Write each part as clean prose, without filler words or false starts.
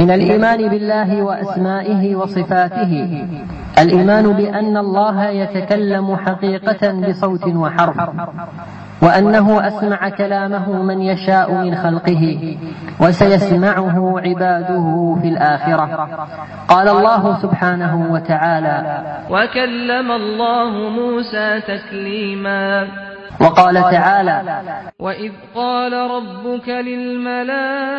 من الإيمان بالله وأسمائه وصفاته الإيمان بأن الله يتكلم حقيقة بصوت وحرف، وأنه أسمع كلامه من يشاء من خلقه، وسيسمعه عباده في الآخرة. قال الله سبحانه وتعالى: وكلم الله موسى تكليما. وقال تعالى: وإذ قال ربك للملائكة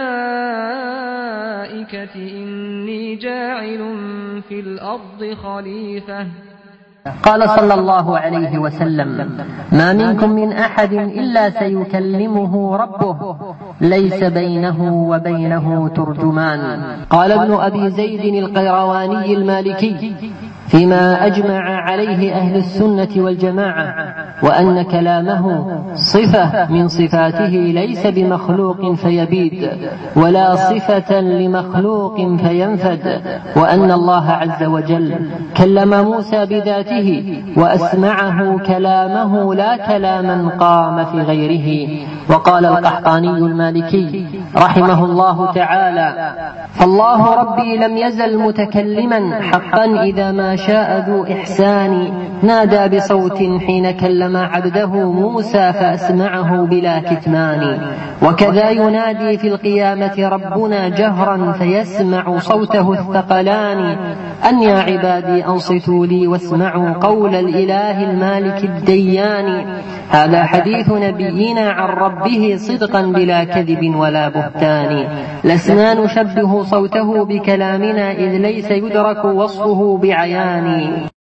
إني جاعل في الأرض خليفة. قال صلى الله عليه وسلم: ما منكم من أحد إلا سيكلمه ربه ليس بينه وبينه ترجمان. قال ابن أبي زيد القيرواني المالكي فيما أجمع عليه أهل السنة والجماعة، وأن كلامه صفة من صفاته ليس بمخلوق فيبيد ولا صفة لمخلوق فينفد، وأن الله عز وجل كلم موسى بذاته وأسمعه كلامه لا كلاما قام في غيره. وقال القحطاني المالكي رحمه الله تعالى: فالله ربي لم يزل متكلما حقا إذا ما شاء ذو إحسان نادى بصوت حين كلم عبده موسى فأسمعه بلا كتمان. وكذا ينادي في القيامة ربنا جهرا فيسمع صوته الثقلان أن يا عبادي أنصتوا لي واسمعوا قول الإله المالك الديان. هذا حديث نبينا عن ربه صدقا بلا كذب ولا بهتان. لسنا نشبه صوته بكلامنا إذ ليس يدرك وصفه بعيان.